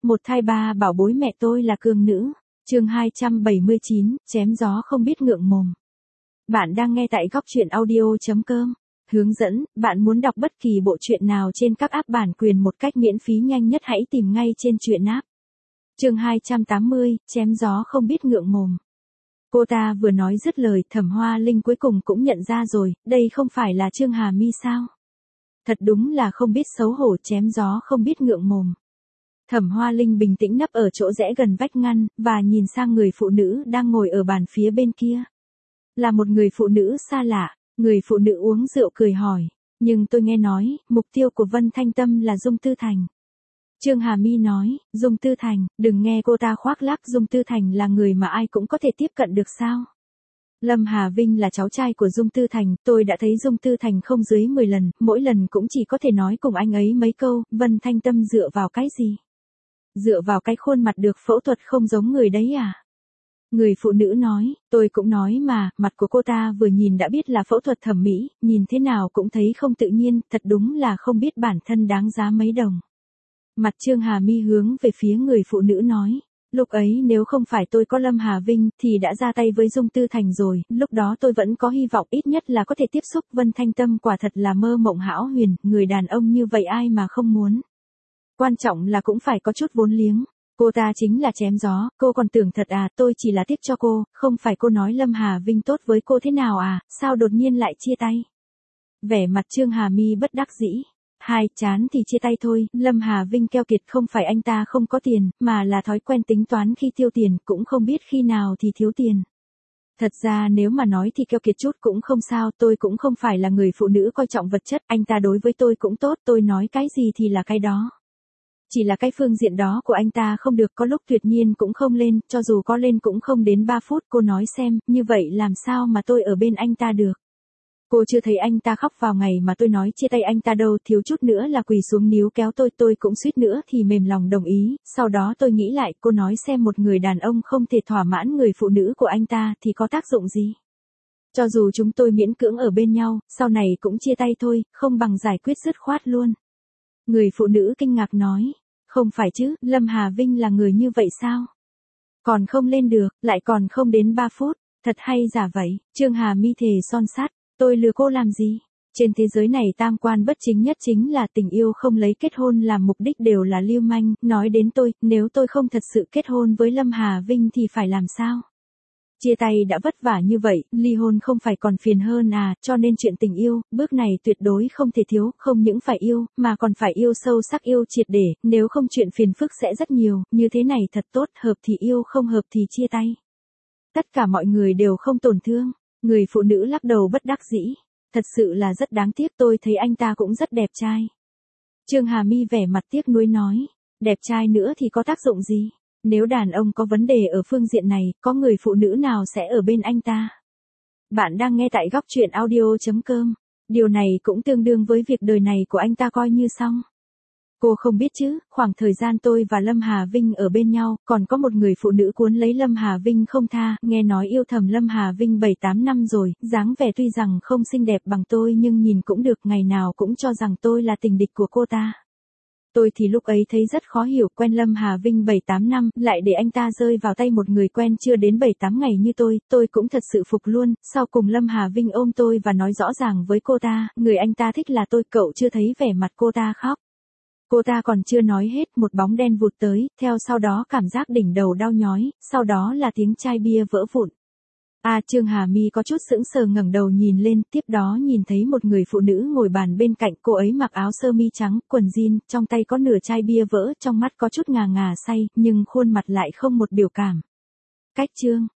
Một thai ba bảo bối mẹ tôi là cường nữ. Chương 279, chém gió không biết ngượng mồm. Bạn đang nghe tại góc truyện audio.com. Hướng dẫn, bạn muốn đọc bất kỳ bộ truyện nào trên các app bản quyền một cách miễn phí nhanh nhất hãy tìm ngay trên truyện app. Chương 280, chém gió không biết ngượng mồm. Cô ta vừa nói dứt lời, Thẩm Hoa Linh cuối cùng cũng nhận ra rồi, đây không phải là Trương Hà Mi sao? Thật đúng là không biết xấu hổ, chém gió không biết ngượng mồm. Thẩm Hoa Linh bình tĩnh nấp ở chỗ rẽ gần vách ngăn, và nhìn sang người phụ nữ đang ngồi ở bàn phía bên kia. Là một người phụ nữ xa lạ, người phụ nữ uống rượu cười hỏi, nhưng tôi nghe nói, mục tiêu của Vân Thanh Tâm là Dung Tư Thành. Trương Hà Mi nói, Dung Tư Thành, đừng nghe cô ta khoác lác, Dung Tư Thành là người mà ai cũng có thể tiếp cận được sao? Lâm Hà Vinh là cháu trai của Dung Tư Thành, tôi đã thấy Dung Tư Thành không dưới 10 lần, mỗi lần cũng chỉ có thể nói cùng anh ấy mấy câu, Vân Thanh Tâm dựa vào cái gì? Dựa vào cái khuôn mặt được phẫu thuật không giống người đấy à? Người phụ nữ nói, tôi cũng nói mà, mặt của cô ta vừa nhìn đã biết là phẫu thuật thẩm mỹ, nhìn thế nào cũng thấy không tự nhiên, thật đúng là không biết bản thân đáng giá mấy đồng. Mặt Trương Hà Mi hướng về phía người phụ nữ nói, lúc ấy nếu không phải tôi có Lâm Hà Vinh thì đã ra tay với Dung Tư Thành rồi, lúc đó tôi vẫn có hy vọng ít nhất là có thể tiếp xúc. Vân Thanh Tâm quả thật là mơ mộng hão huyền, người đàn ông như vậy ai mà không muốn. Quan trọng là cũng phải có chút vốn liếng. Cô ta chính là chém gió, cô còn tưởng thật à, tôi chỉ là tiếp cho cô, không phải cô nói Lâm Hà Vinh tốt với cô thế nào à, sao đột nhiên lại chia tay? Vẻ mặt Trương Hà Mi bất đắc dĩ. Hai chán thì chia tay thôi, Lâm Hà Vinh keo kiệt, không phải anh ta không có tiền, mà là thói quen tính toán khi tiêu tiền, cũng không biết khi nào thì thiếu tiền. Thật ra nếu mà nói thì keo kiệt chút cũng không sao, tôi cũng không phải là người phụ nữ coi trọng vật chất, anh ta đối với tôi cũng tốt, tôi nói cái gì thì là cái đó. Chỉ là cái phương diện đó của anh ta không được, có lúc tuyệt nhiên cũng không lên, cho dù có lên cũng không đến 3 phút, cô nói xem, như vậy làm sao mà tôi ở bên anh ta được. Cô chưa thấy anh ta khóc vào ngày mà tôi nói chia tay anh ta đâu, thiếu chút nữa là quỳ xuống níu kéo tôi cũng suýt nữa thì mềm lòng đồng ý, sau đó tôi nghĩ lại, cô nói xem, một người đàn ông không thể thỏa mãn người phụ nữ của anh ta thì có tác dụng gì. Cho dù chúng tôi miễn cưỡng ở bên nhau, sau này cũng chia tay thôi, không bằng giải quyết dứt khoát luôn. Người phụ nữ kinh ngạc nói, không phải chứ, Lâm Hà Vinh là người như vậy sao? Còn không lên được, lại còn không đến 3 phút, thật hay giả vậy. Trương Hà Mi thề son sắt, tôi lừa cô làm gì? Trên thế giới này tam quan bất chính nhất chính là tình yêu không lấy kết hôn làm mục đích đều là lưu manh, nói đến tôi, nếu tôi không thật sự kết hôn với Lâm Hà Vinh thì phải làm sao? Chia tay đã vất vả như vậy, ly hôn không phải còn phiền hơn à, cho nên chuyện tình yêu, bước này tuyệt đối không thể thiếu, không những phải yêu, mà còn phải yêu sâu sắc, yêu triệt để, nếu không chuyện phiền phức sẽ rất nhiều, như thế này thật tốt, hợp thì yêu, không hợp thì chia tay. Tất cả mọi người đều không tổn thương, người phụ nữ lắc đầu bất đắc dĩ, thật sự là rất đáng tiếc, tôi thấy anh ta cũng rất đẹp trai. Trương Hà Mi vẻ mặt tiếc nuối nói, đẹp trai nữa thì có tác dụng gì? Nếu đàn ông có vấn đề ở phương diện này, có người phụ nữ nào sẽ ở bên anh ta? Bạn đang nghe tại góc truyện audio.com. Điều này cũng tương đương với việc đời này của anh ta coi như xong. Cô không biết chứ, khoảng thời gian tôi và Lâm Hà Vinh ở bên nhau, còn có một người phụ nữ cuốn lấy Lâm Hà Vinh không tha, nghe nói yêu thầm Lâm Hà Vinh 7-8 năm rồi, dáng vẻ tuy rằng không xinh đẹp bằng tôi nhưng nhìn cũng được, ngày nào cũng cho rằng tôi là tình địch của cô ta. Tôi thì lúc ấy thấy rất khó hiểu, quen Lâm Hà Vinh 7-8 năm, lại để anh ta rơi vào tay một người quen chưa đến 7-8 ngày như tôi cũng thật sự phục luôn, sau cùng Lâm Hà Vinh ôm tôi và nói rõ ràng với cô ta, người anh ta thích là tôi, cậu chưa thấy vẻ mặt cô ta khóc. Cô ta còn chưa nói hết, một bóng đen vụt tới, theo sau đó cảm giác đỉnh đầu đau nhói, sau đó là tiếng chai bia vỡ vụn. Trương Hà Mi có chút sững sờ ngẩng đầu nhìn lên, tiếp đó nhìn thấy một người phụ nữ ngồi bàn bên cạnh, cô ấy mặc áo sơ mi trắng, quần jean, trong tay có nửa chai bia vỡ, trong mắt có chút ngà ngà say, nhưng khuôn mặt lại không một biểu cảm. Cách Trương